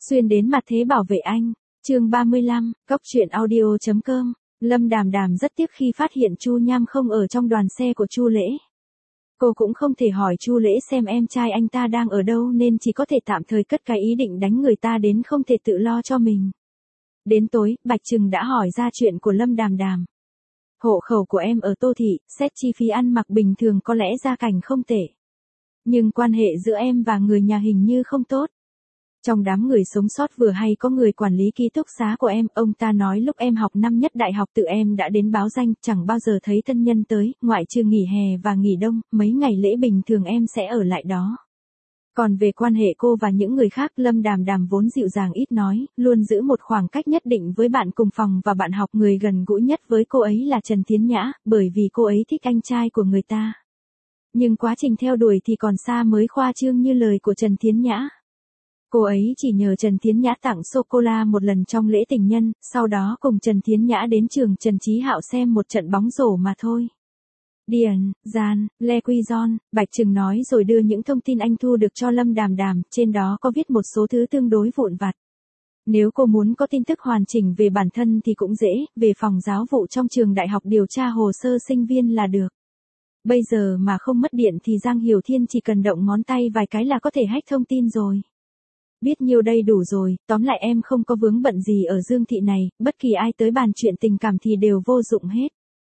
Xuyên đến mặt thế bảo vệ anh. Chương 35, Cóc truyện audio.com. Lâm Đàm Đàm rất tiếc khi phát hiện Chu Nham không ở trong đoàn xe của Chu Lễ. Cô cũng không thể hỏi Chu Lễ xem em trai anh ta đang ở đâu nên chỉ có thể tạm thời cất cái ý định đánh người ta đến không thể tự lo cho mình. Đến tối, Bạch Trừng đã hỏi ra chuyện của Lâm Đàm Đàm. Hộ khẩu của em ở Tô Thị, xét chi phí ăn mặc bình thường có lẽ gia cảnh không tệ. Nhưng quan hệ giữa em và người nhà hình như không tốt. Trong đám người sống sót vừa hay có người quản lý ký túc xá của em, ông ta nói lúc em học năm nhất đại học tự em đã đến báo danh, chẳng bao giờ thấy thân nhân tới, ngoại trừ nghỉ hè và nghỉ đông, mấy ngày lễ bình thường em sẽ ở lại đó. Còn về quan hệ cô và những người khác, Lâm Đàm Đàm vốn dịu dàng ít nói, luôn giữ một khoảng cách nhất định với bạn cùng phòng và bạn học. Người gần gũi nhất với cô ấy là Trần Thiến Nhã, bởi vì cô ấy thích anh trai của người ta. Nhưng quá trình theo đuổi thì còn xa mới khoa trương như lời của Trần Thiến Nhã. Cô ấy chỉ nhờ Trần Thiến Nhã tặng sô-cô-la một lần trong lễ tình nhân, sau đó cùng Trần Thiến Nhã đến trường Trần Chí Hạo xem một trận bóng rổ mà thôi. Điền, Gian, Le Quy Gion, Bạch Trừng nói rồi đưa những thông tin anh thu được cho Lâm Đàm Đàm, trên đó có viết một số thứ tương đối vụn vặt. Nếu cô muốn có tin tức hoàn chỉnh về bản thân thì cũng dễ, về phòng giáo vụ trong trường đại học điều tra hồ sơ sinh viên là được. Bây giờ mà không mất điện thì Giang Hiểu Thiên chỉ cần động ngón tay vài cái là có thể hack thông tin rồi. Biết nhiêu đây đủ rồi, tóm lại em không có vướng bận gì ở Dương Thị này, bất kỳ ai tới bàn chuyện tình cảm thì đều vô dụng hết.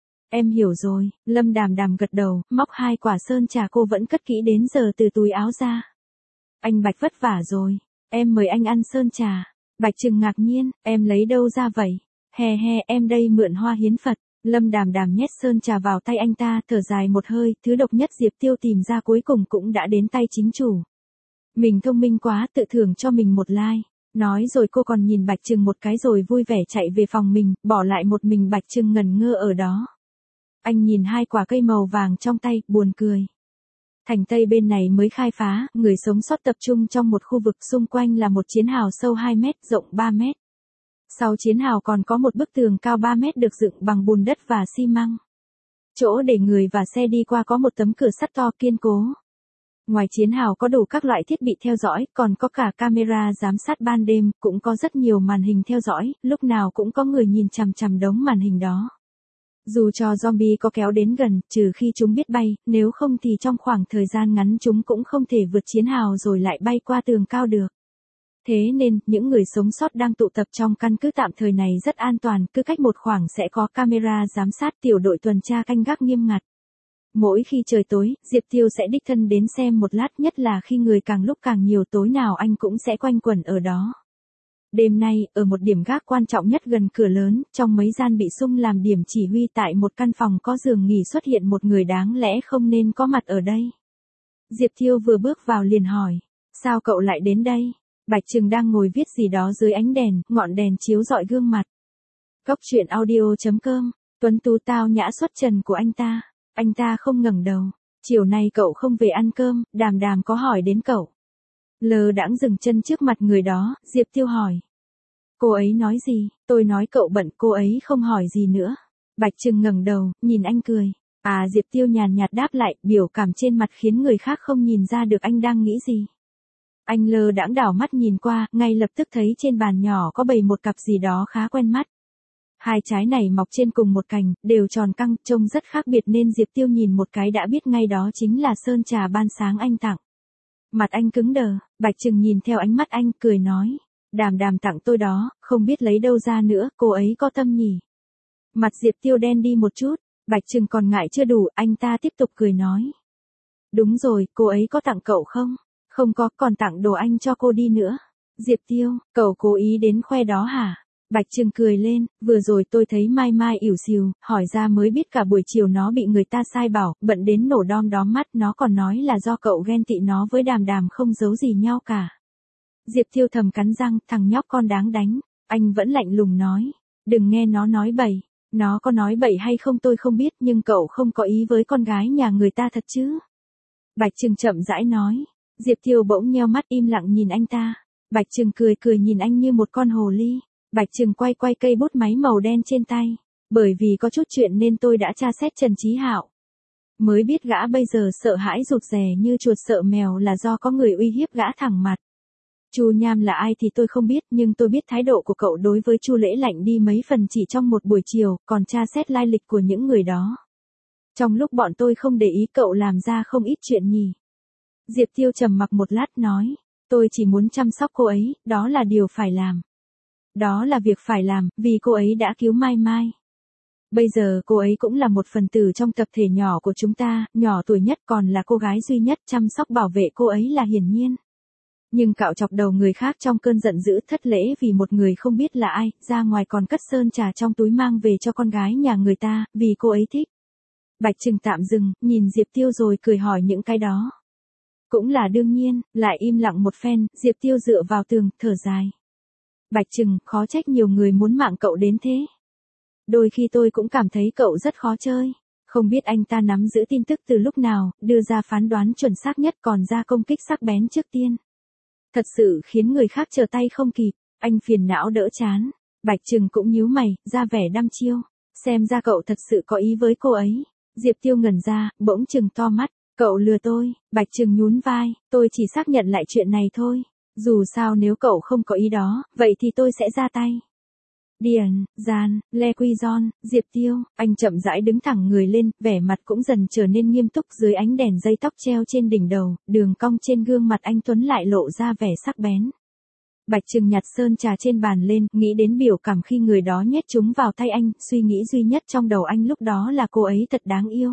Em hiểu rồi, Lâm Đàm Đàm gật đầu, móc 2 quả sơn trà cô vẫn cất kỹ đến giờ từ túi áo ra. Anh Bạch vất vả rồi, em mời anh ăn sơn trà. Bạch Trừng ngạc nhiên, em lấy đâu ra vậy? He he, em đây mượn Hoa Hiến Phật. Lâm Đàm Đàm nhét sơn trà vào tay anh ta, thở dài một hơi, thứ độc nhất Diệp Tiêu tìm ra cuối cùng cũng đã đến tay chính chủ. Mình thông minh quá, tự thưởng cho mình một like. Nói rồi cô còn nhìn Bạch Trừng một cái rồi vui vẻ chạy về phòng mình, bỏ lại một mình Bạch Trừng ngẩn ngơ ở đó. Anh nhìn 2 quả cây màu vàng trong tay, buồn cười. Thành Tây bên này mới khai phá, người sống sót tập trung trong một khu vực, xung quanh là một chiến hào sâu 2 mét, rộng 3 mét. Sau chiến hào còn có một bức tường cao 3 mét được dựng bằng bùn đất và xi măng. Chỗ để người và xe đi qua có một tấm cửa sắt to kiên cố. Ngoài chiến hào có đủ các loại thiết bị theo dõi, còn có cả camera giám sát ban đêm, cũng có rất nhiều màn hình theo dõi, lúc nào cũng có người nhìn chằm chằm đống màn hình đó. Dù cho zombie có kéo đến gần, trừ khi chúng biết bay, nếu không thì trong khoảng thời gian ngắn chúng cũng không thể vượt chiến hào rồi lại bay qua tường cao được. Thế nên, những người sống sót đang tụ tập trong căn cứ tạm thời này rất an toàn, cứ cách một khoảng sẽ có camera giám sát, tiểu đội tuần tra canh gác nghiêm ngặt. Mỗi khi trời tối, Diệp Tiêu sẽ đích thân đến xem một lát, nhất là khi người càng lúc càng nhiều, tối nào anh cũng sẽ quanh quẩn ở đó. Đêm nay, ở một điểm gác quan trọng nhất gần cửa lớn, trong mấy gian bị xung làm điểm chỉ huy tại một căn phòng có giường nghỉ xuất hiện một người đáng lẽ không nên có mặt ở đây. Diệp Tiêu vừa bước vào liền hỏi, sao cậu lại đến đây? Bạch Trừng đang ngồi viết gì đó dưới ánh đèn, ngọn đèn chiếu rọi gương mặt. Cóc truyện audio.com, tuấn tú tao nhã xuất trần của anh ta. Anh ta không ngẩng đầu. Chiều nay cậu không về ăn cơm, Đàm Đàm có hỏi đến cậu. Lờ đãng dừng chân trước mặt người đó, Diệp Tiêu hỏi. Cô ấy nói gì? Tôi nói cậu bận, cô ấy không hỏi gì nữa. Bạch Trừng ngẩng đầu, nhìn anh cười. À, Diệp Tiêu nhàn nhạt đáp lại, biểu cảm trên mặt khiến người khác không nhìn ra được anh đang nghĩ gì. Anh lờ đãng đảo mắt nhìn qua, ngay lập tức thấy trên bàn nhỏ có bày một cặp gì đó khá quen mắt. 2 trái này mọc trên cùng một cành, đều tròn căng, trông rất khác biệt nên Diệp Tiêu nhìn một cái đã biết ngay đó chính là sơn trà ban sáng anh tặng. Mặt anh cứng đờ, Bạch Trừng nhìn theo ánh mắt anh, cười nói. Đàm Đàm tặng tôi đó, không biết lấy đâu ra nữa, cô ấy có tâm nhỉ. Mặt Diệp Tiêu đen đi một chút, Bạch Trừng còn ngại chưa đủ, anh ta tiếp tục cười nói. Đúng rồi, cô ấy có tặng cậu không? Không có, còn tặng đồ anh cho cô đi nữa. Diệp Tiêu, cậu cố ý đến khoe đó hả? Bạch Trừng cười lên, vừa rồi tôi thấy Mai Mai ỉu xìu, hỏi ra mới biết cả buổi chiều nó bị người ta sai bảo, bận đến nổ đom đóm mắt, nó còn nói là do cậu ghen tị nó với Đàm Đàm không giấu gì nhau cả. Diệp Tiêu thầm cắn răng, thằng nhóc con đáng đánh, anh vẫn lạnh lùng nói, đừng nghe nó nói bậy, nó có nói bậy hay không tôi không biết nhưng cậu không có ý với con gái nhà người ta thật chứ. Bạch Trừng chậm rãi nói, Diệp Tiêu bỗng nheo mắt im lặng nhìn anh ta, Bạch Trừng cười cười nhìn anh như một con hồ ly. Bạch Trừng quay cây bút máy màu đen trên tay. Bởi vì có chút chuyện nên tôi đã tra xét Trần Chí Hạo. Mới biết gã bây giờ sợ hãi rụt rè như chuột sợ mèo là do có người uy hiếp gã thẳng mặt. Chu Nham là ai thì tôi không biết, nhưng tôi biết thái độ của cậu đối với Chu Lễ lạnh đi mấy phần chỉ trong một buổi chiều, còn tra xét lai lịch của những người đó. Trong lúc bọn tôi không để ý cậu làm ra không ít chuyện nhỉ. Diệp Tiêu trầm mặc một lát nói, tôi chỉ muốn chăm sóc cô ấy, đó là điều phải làm. Đó là việc phải làm, vì cô ấy đã cứu Mai Mai. Bây giờ cô ấy cũng là một phần tử trong tập thể nhỏ của chúng ta, nhỏ tuổi nhất còn là cô gái duy nhất, chăm sóc bảo vệ cô ấy là hiển nhiên. Nhưng cạo chọc đầu người khác trong cơn giận dữ, thất lễ vì một người không biết là ai, ra ngoài còn cất sơn trà trong túi mang về cho con gái nhà người ta, vì cô ấy thích. Bạch Trừng tạm dừng, nhìn Diệp Tiêu rồi cười hỏi những cái đó. Cũng là đương nhiên, lại im lặng một phen, Diệp Tiêu dựa vào tường, thở dài. Bạch Trừng, khó trách nhiều người muốn mạng cậu đến thế. Đôi khi tôi cũng cảm thấy cậu rất khó chơi. Không biết anh ta nắm giữ tin tức từ lúc nào, đưa ra phán đoán chuẩn xác nhất còn ra công kích sắc bén trước tiên. Thật sự khiến người khác trở tay không kịp, anh phiền não đỡ chán. Bạch Trừng cũng nhíu mày, ra vẻ đăm chiêu. Xem ra cậu thật sự có ý với cô ấy. Diệp Tiêu ngẩn ra, bỗng trừng to mắt. Cậu lừa tôi, Bạch Trừng nhún vai, tôi chỉ xác nhận lại chuyện này thôi. Dù sao nếu cậu không có ý đó, vậy thì tôi sẽ ra tay. Điền, Gian, Lê Quy Gion, Diệp Tiêu, anh chậm rãi đứng thẳng người lên, vẻ mặt cũng dần trở nên nghiêm túc dưới ánh đèn dây tóc treo trên đỉnh đầu, đường cong trên gương mặt anh Tuấn lại lộ ra vẻ sắc bén. Bạch Trừng nhặt sơn trà trên bàn lên, nghĩ đến biểu cảm khi người đó nhét chúng vào tay anh, suy nghĩ duy nhất trong đầu anh lúc đó là cô ấy thật đáng yêu.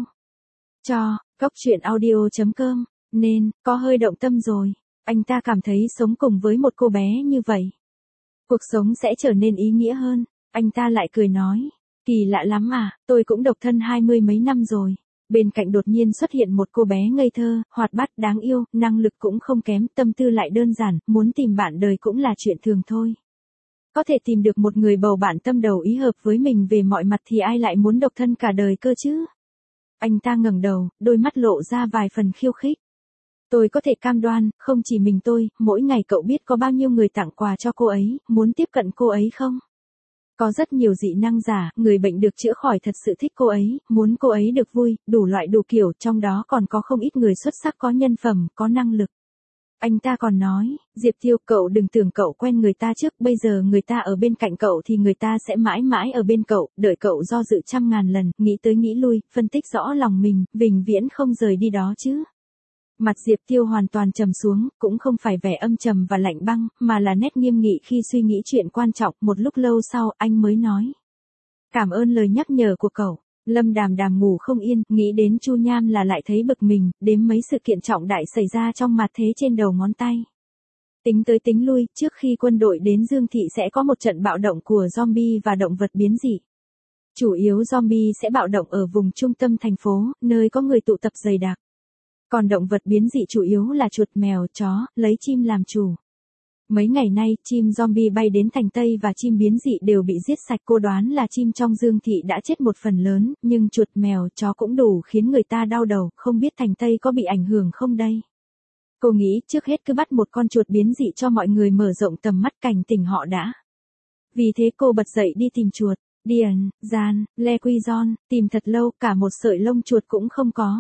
Cốc truyện audio.com, nên, có hơi động tâm rồi, anh ta cảm thấy sống cùng với một cô bé như vậy. Cuộc sống sẽ trở nên ý nghĩa hơn, anh ta lại cười nói, kỳ lạ lắm à, tôi cũng độc thân 20 mấy năm rồi. Bên cạnh đột nhiên xuất hiện một cô bé ngây thơ, hoạt bát, đáng yêu, năng lực cũng không kém, tâm tư lại đơn giản, muốn tìm bạn đời cũng là chuyện thường thôi. Có thể tìm được một người bầu bạn tâm đầu ý hợp với mình về mọi mặt thì ai lại muốn độc thân cả đời cơ chứ? Anh ta ngẩng đầu, đôi mắt lộ ra vài phần khiêu khích. Tôi có thể cam đoan, không chỉ mình tôi, mỗi ngày cậu biết có bao nhiêu người tặng quà cho cô ấy, muốn tiếp cận cô ấy không? Có rất nhiều dị năng giả, người bệnh được chữa khỏi thật sự thích cô ấy, muốn cô ấy được vui, đủ loại đủ kiểu, trong đó còn có không ít người xuất sắc có nhân phẩm, có năng lực. Anh ta còn nói, Diệp Tiêu, cậu đừng tưởng cậu quen người ta trước, bây giờ người ta ở bên cạnh cậu thì người ta sẽ mãi mãi ở bên cậu, đợi cậu do dự trăm ngàn lần, nghĩ tới nghĩ lui, phân tích rõ lòng mình, vĩnh viễn không rời đi đó chứ. Mặt Diệp Tiêu hoàn toàn trầm xuống, cũng không phải vẻ âm trầm và lạnh băng, mà là nét nghiêm nghị khi suy nghĩ chuyện quan trọng, một lúc lâu sau, anh mới nói. Cảm ơn lời nhắc nhở của cậu. Lâm Đàm Đàm ngủ không yên, nghĩ đến Chu Nham là lại thấy bực mình, đếm mấy sự kiện trọng đại xảy ra trong mặt thế trên đầu ngón tay. Tính tới tính lui, trước khi quân đội đến Dương Thị sẽ có một trận bạo động của zombie và động vật biến dị. Chủ yếu zombie sẽ bạo động ở vùng trung tâm thành phố, nơi có người tụ tập dày đặc. Còn động vật biến dị chủ yếu là chuột, mèo, chó, lấy chim làm chủ. Mấy ngày nay, chim zombie bay đến thành Tây và chim biến dị đều bị giết sạch. Cô đoán là chim trong Dương Thị đã chết một phần lớn, nhưng chuột, mèo, chó cũng đủ khiến người ta đau đầu, không biết thành Tây có bị ảnh hưởng không đây. Cô nghĩ trước hết cứ bắt một con chuột biến dị cho mọi người mở rộng tầm mắt, cảnh tỉnh họ đã. Vì thế cô bật dậy đi tìm chuột. Điền, Gian, Lê Quy Gion, tìm thật lâu, cả một sợi lông chuột cũng không có.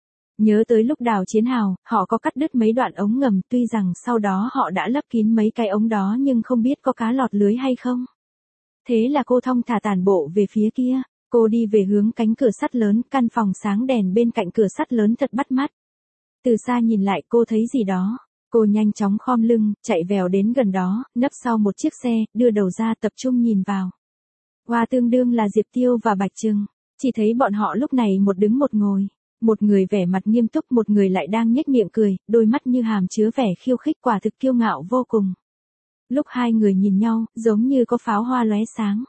Nhớ tới lúc đào chiến hào, họ có cắt đứt mấy đoạn ống ngầm, tuy rằng sau đó họ đã lấp kín mấy cái ống đó nhưng không biết có cá lọt lưới hay không. Thế là cô thong thả tản bộ về phía kia, cô đi về hướng cánh cửa sắt lớn, căn phòng sáng đèn bên cạnh cửa sắt lớn thật bắt mắt. Từ xa nhìn lại cô thấy gì đó, cô nhanh chóng khom lưng, chạy vèo đến gần đó, nấp sau một chiếc xe, đưa đầu ra tập trung nhìn vào. Hoa tương đương là Diệp Tiêu và Bạch Trừng, chỉ thấy bọn họ lúc này một đứng một ngồi. Một người vẻ mặt nghiêm túc, một người lại đang nhếch miệng cười, đôi mắt như hàm chứa vẻ khiêu khích, quả thực kiêu ngạo vô cùng. Lúc hai người nhìn nhau, giống như có pháo hoa lóe sáng.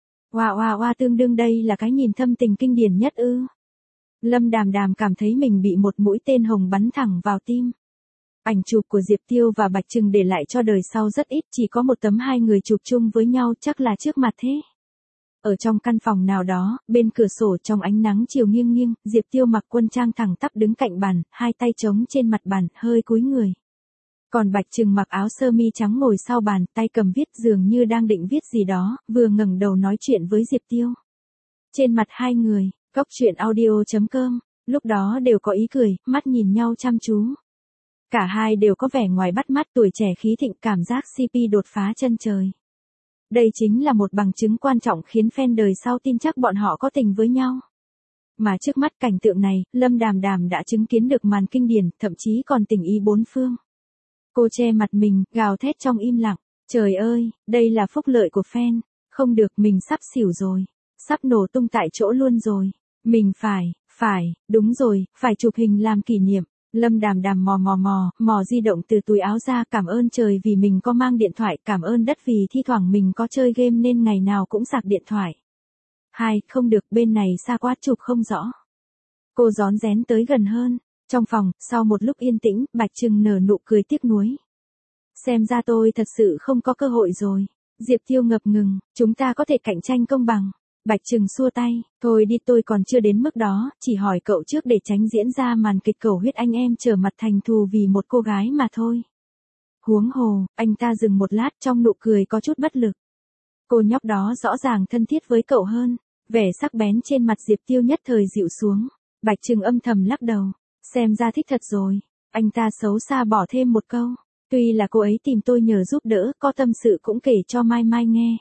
Hoa tương đương, đây là cái nhìn thâm tình kinh điển nhất ư? Lâm Đàm Đàm cảm thấy mình bị một mũi tên hồng bắn thẳng vào tim. Ảnh chụp của Diệp Tiêu và Bạch Trừng để lại cho đời sau rất ít, chỉ có một tấm hai người chụp chung với nhau, chắc là trước mặt thế. Ở trong căn phòng nào đó, bên cửa sổ trong ánh nắng chiều nghiêng nghiêng, Diệp Tiêu mặc quân trang thẳng tắp đứng cạnh bàn, hai tay chống trên mặt bàn, hơi cúi người. Còn Bạch Trừng mặc áo sơ mi trắng ngồi sau bàn, tay cầm viết, dường như đang định viết gì đó, vừa ngẩng đầu nói chuyện với Diệp Tiêu. Trên mặt hai người, cốc truyện audio.com, lúc đó đều có ý cười, mắt nhìn nhau chăm chú. Cả hai đều có vẻ ngoài bắt mắt, tuổi trẻ khí thịnh, cảm giác CP đột phá chân trời. Đây chính là một bằng chứng quan trọng khiến fan đời sau tin chắc bọn họ có tình với nhau. Mà trước mắt cảnh tượng này, Lâm Đàm Đàm đã chứng kiến được màn kinh điển, thậm chí còn tình ý bốn phương. Cô che mặt mình, gào thét trong im lặng. Trời ơi, đây là phúc lợi của fan. Không được, mình sắp xỉu rồi. Sắp nổ tung tại chỗ luôn rồi. Mình đúng rồi, phải chụp hình làm kỷ niệm. Lâm Đàm Đàm mò di động từ túi áo ra, cảm ơn trời vì mình có mang điện thoại, cảm ơn đất vì thi thoảng mình có chơi game nên ngày nào cũng sạc điện thoại. Không được, bên này xa quá, chụp không rõ. Cô rón rén tới gần hơn. Trong phòng, sau một lúc yên tĩnh, Bạch Trừng nở nụ cười tiếc nuối. Xem ra tôi thật sự không có cơ hội rồi. Diệp Tiêu ngập ngừng, chúng ta có thể cạnh tranh công bằng. Bạch Trừng xua tay, thôi đi, tôi còn chưa đến mức đó, chỉ hỏi cậu trước để tránh diễn ra màn kịch cầu huyết anh em trở mặt thành thù vì một cô gái mà thôi. Huống hồ, anh ta dừng một lát, trong nụ cười có chút bất lực. Cô nhóc đó rõ ràng thân thiết với cậu hơn. Vẻ sắc bén trên mặt Diệp Tiêu nhất thời dịu xuống. Bạch Trừng âm thầm lắc đầu. Xem ra thích thật rồi. Anh ta xấu xa bỏ thêm một câu. Tuy là cô ấy tìm tôi nhờ giúp đỡ, có tâm sự cũng kể cho Mai Mai nghe.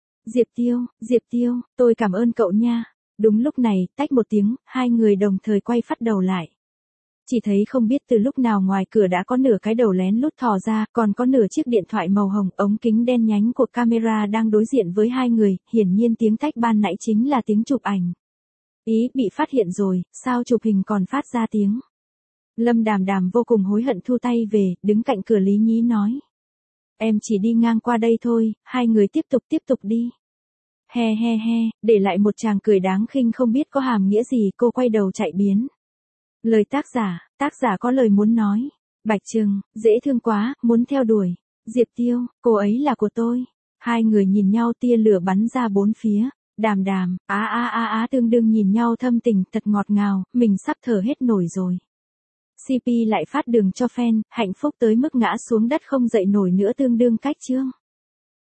Diệp Tiêu, tôi cảm ơn cậu nha. Đúng lúc này, tách một tiếng, hai người đồng thời quay phát đầu lại. Chỉ thấy không biết từ lúc nào ngoài cửa đã có nửa cái đầu lén lút thò ra, còn có nửa chiếc điện thoại màu hồng, ống kính đen nhánh của camera đang đối diện với hai người, hiển nhiên tiếng tách ban nãy chính là tiếng chụp ảnh. Ý, bị phát hiện rồi, sao chụp hình còn phát ra tiếng. Lâm Đàm Đàm vô cùng hối hận thu tay về, đứng cạnh cửa Lý Nhí nói. Em chỉ đi ngang qua đây thôi, hai người tiếp tục đi. He, để lại một tràng cười đáng khinh không biết có hàm nghĩa gì, cô quay đầu chạy biến. Lời tác giả có lời muốn nói. Bạch Trừng, dễ thương quá, muốn theo đuổi. Diệp Tiêu, cô ấy là của tôi. Hai người nhìn nhau, tia lửa bắn ra bốn phía. Đàm Đàm, tương đương nhìn nhau thâm tình, thật ngọt ngào, mình sắp thở hết nổi rồi. CP lại phát đường cho fan, hạnh phúc tới mức ngã xuống đất không dậy nổi nữa, tương đương cách chương.